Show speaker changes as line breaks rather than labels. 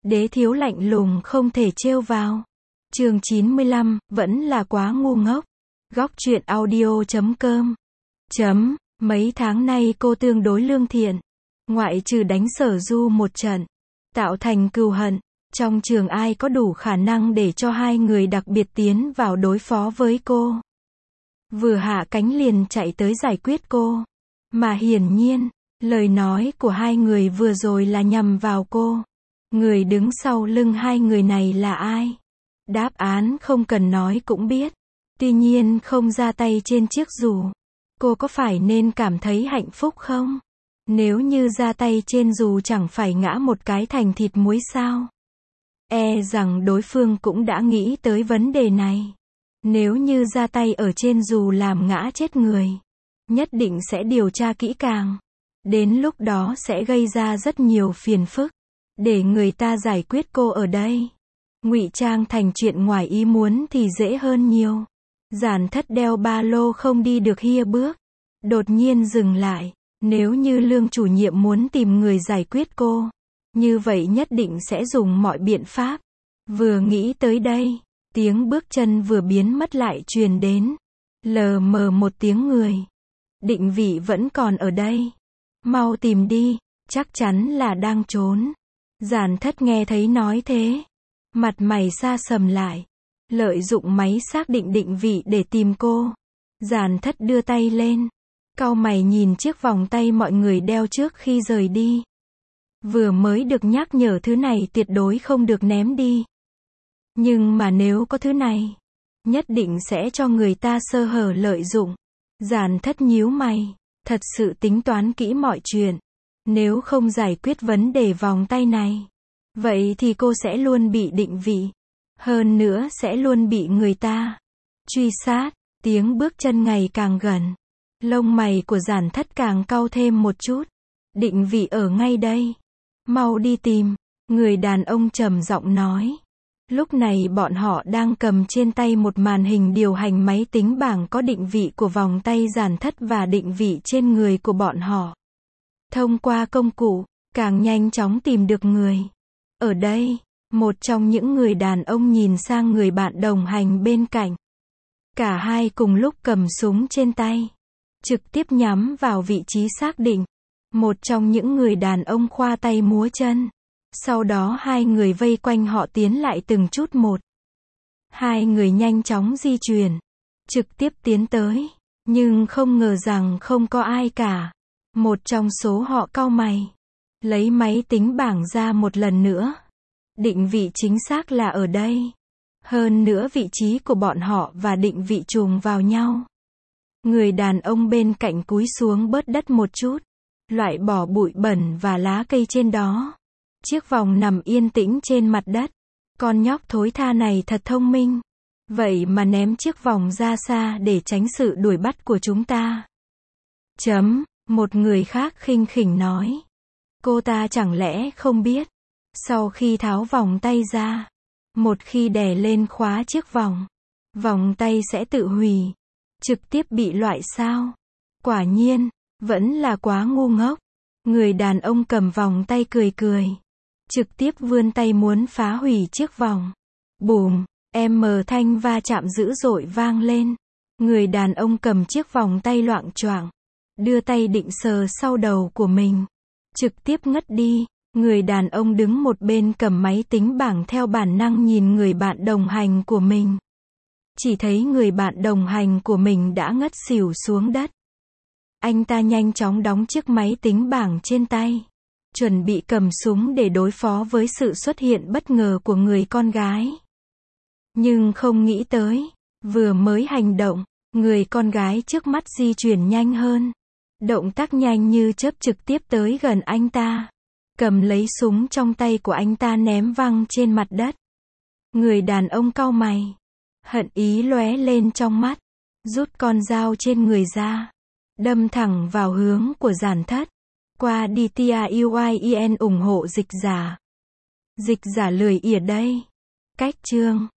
Đế thiếu lạnh lùng không thể trêu vào. Chương 95, vẫn là quá ngu ngốc. Góc truyện audio.com. Mấy tháng nay cô tương đối lương thiện. Ngoại trừ đánh Sở Du một trận, tạo thành cừu hận, trong trường ai có đủ khả năng để cho hai người đặc biệt tiến vào đối phó với cô. Vừa hạ cánh liền chạy tới giải quyết cô. Mà hiển nhiên, lời nói của hai người vừa rồi là nhằm vào cô. Người đứng sau lưng hai người này là ai? Đáp án không cần nói cũng biết. Tuy nhiên không ra tay trên chiếc dù, cô có phải nên cảm thấy hạnh phúc không? Nếu như ra tay trên dù chẳng phải ngã một cái thành thịt muối sao? E rằng đối phương cũng đã nghĩ tới vấn đề này. Nếu như ra tay ở trên dù làm ngã chết người, nhất định sẽ điều tra kỹ càng. Đến lúc đó sẽ gây ra rất nhiều phiền phức. Để người ta giải quyết cô ở đây. Ngụy trang thành chuyện ngoài ý muốn thì dễ hơn nhiều. Giản Thất đeo ba lô không đi được hia bước. Đột nhiên dừng lại. Nếu như Lương chủ nhiệm muốn tìm người giải quyết cô, như vậy nhất định sẽ dùng mọi biện pháp. Vừa nghĩ tới đây, tiếng bước chân vừa biến mất lại truyền đến. Lờ mờ một tiếng người. Định vị vẫn còn ở đây. Mau tìm đi, chắc chắn là đang trốn. Giản Thất nghe thấy nói thế, mặt mày xa sầm lại. Lợi dụng máy xác định định vị để tìm cô. Giản Thất đưa tay lên, cau mày nhìn chiếc vòng tay mọi người đeo trước khi rời đi. Vừa mới được nhắc nhở thứ này tuyệt đối không được ném đi. Nhưng mà nếu có thứ này, nhất định sẽ cho người ta sơ hở lợi dụng. Giản Thất nhíu mày, thật sự tính toán kỹ mọi chuyện. Nếu không giải quyết vấn đề vòng tay này, vậy thì cô sẽ luôn bị định vị. Hơn nữa sẽ luôn bị người ta truy sát. Tiếng bước chân ngày càng gần. Lông mày của Giản Thất càng cau thêm một chút. Định vị ở ngay đây. Mau đi tìm. Người đàn ông trầm giọng nói. Lúc này bọn họ đang cầm trên tay một màn hình điều hành máy tính bảng có định vị của vòng tay Giản Thất và định vị trên người của bọn họ. Thông qua công cụ, càng nhanh chóng tìm được người. Ở đây, một trong những người đàn ông nhìn sang người bạn đồng hành bên cạnh. Cả hai cùng lúc cầm súng trên tay, trực tiếp nhắm vào vị trí xác định. Một trong những người đàn ông khoa tay múa chân. Sau đó hai người vây quanh họ tiến lại từng chút một. Hai người nhanh chóng di chuyển, trực tiếp tiến tới, nhưng không ngờ rằng không có ai cả. Một trong số họ cau mày, lấy máy tính bảng ra một lần nữa. Định vị chính xác là ở đây. Hơn nữa vị trí của bọn họ và định vị trùng vào nhau. Người đàn ông bên cạnh cúi xuống bớt đất một chút, loại bỏ bụi bẩn và lá cây trên đó. Chiếc vòng nằm yên tĩnh trên mặt đất. Con nhóc thối tha này thật thông minh. Vậy mà ném chiếc vòng ra xa để tránh sự đuổi bắt của chúng ta. Một người khác khinh khỉnh nói. Cô ta chẳng lẽ không biết. Sau khi tháo vòng tay ra, một khi đè lên khóa chiếc vòng, vòng tay sẽ tự hủy. Trực tiếp bị loại sao? Quả nhiên, vẫn là quá ngu ngốc. Người đàn ông cầm vòng tay cười cười. Trực tiếp vươn tay muốn phá hủy chiếc vòng. Bùm, thanh va chạm dữ dội vang lên. Người đàn ông cầm chiếc vòng tay loạng choạng, đưa tay định sờ sau đầu của mình. Trực tiếp ngất đi. Người đàn ông đứng một bên cầm máy tính bảng theo bản năng nhìn người bạn đồng hành của mình. Chỉ thấy người bạn đồng hành của mình đã ngất xỉu xuống đất. Anh ta nhanh chóng đóng chiếc máy tính bảng trên tay, chuẩn bị cầm súng để đối phó với sự xuất hiện bất ngờ của người con gái. Nhưng không nghĩ tới, vừa mới hành động, người con gái trước mắt di chuyển nhanh hơn. Động tác nhanh như chớp trực tiếp tới gần anh ta. Cầm lấy súng trong tay của anh ta ném văng trên mặt đất. Người đàn ông cau mày. Hận ý lóe lên trong mắt. Rút con dao trên người ra. Đâm thẳng vào hướng của Giản Thất. Qua đi TIUIEN ủng hộ dịch giả. Dịch giả lười ỉa đây. Cách chương.